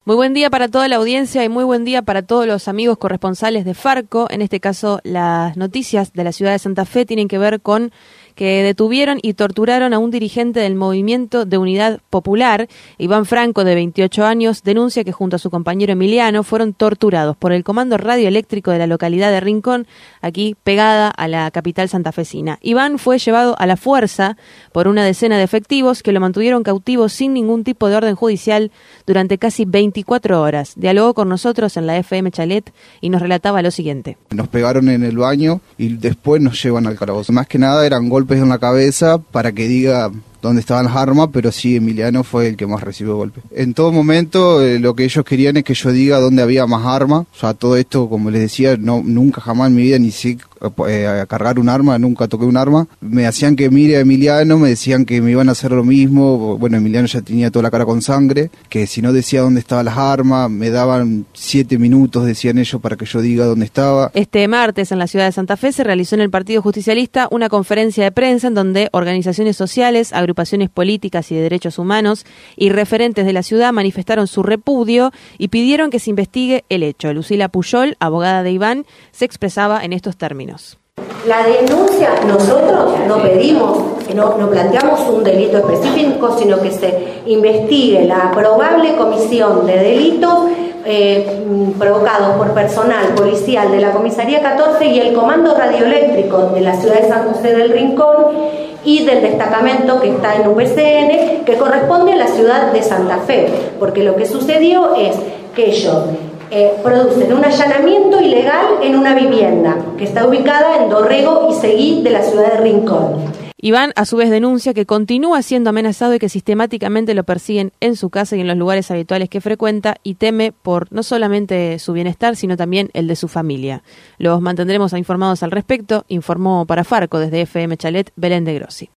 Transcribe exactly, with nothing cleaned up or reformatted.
Muy buen día para toda la audiencia y muy buen día para todos los amigos corresponsales de Farco. En este caso, las noticias de la ciudad de Santa Fe tienen que ver con que detuvieron y torturaron a un dirigente del Movimiento de Unidad Popular. Iván Franco, de veintiocho años, denuncia que junto a su compañero Emiliano fueron torturados por el Comando Radioeléctrico de la localidad de Rincón, aquí pegada a la capital santafesina. Iván fue llevado a la fuerza por una decena de efectivos que lo mantuvieron cautivo sin ningún tipo de orden judicial durante casi veinticuatro horas. Dialogó con nosotros en la F M Chalet y nos relataba lo siguiente. Nos pegaron en el baño y después nos llevan al calabozo. Más que nada eran golpes en la cabeza para que diga dónde estaban las armas, pero sí, Emiliano fue el que más recibió golpes. En todo momento eh, lo que ellos querían es que yo diga dónde había más armas. O sea, todo esto, como les decía, no nunca jamás en mi vida ni sé eh, a cargar un arma, nunca toqué un arma. Me hacían que mire a Emiliano, me decían que me iban a hacer lo mismo. Bueno, Emiliano ya tenía toda la cara con sangre, que si no decía dónde estaban las armas, me daban siete minutos, decían ellos, para que yo diga dónde estaba. Este martes en la ciudad de Santa Fe se realizó en el Partido Justicialista una conferencia de prensa en donde organizaciones sociales, agrupaciones políticas y de derechos humanos y referentes de la ciudad manifestaron su repudio y pidieron que se investigue el hecho. Lucila Puyol, abogada de Iván, se expresaba en estos términos. La denuncia, nosotros no pedimos, no, no planteamos un delito específico, sino que se investigue la probable comisión de delitos eh, provocados por personal policial de la Comisaría catorce y el Comando Radioeléctrico de la ciudad de San José del Rincón y del destacamento que está en U P C N, que corresponde a la ciudad de Santa Fe, porque lo que sucedió es que ellos eh, producen un allanamiento ilegal en una vivienda que está ubicada en Dorrego y Seguí de la ciudad de Rincón. Iván, a su vez, denuncia que continúa siendo amenazado y que sistemáticamente lo persiguen en su casa y en los lugares habituales que frecuenta y teme por no solamente su bienestar, sino también el de su familia. Los mantendremos informados al respecto, informó para Farco desde F M Chalet, Belén de Grossi.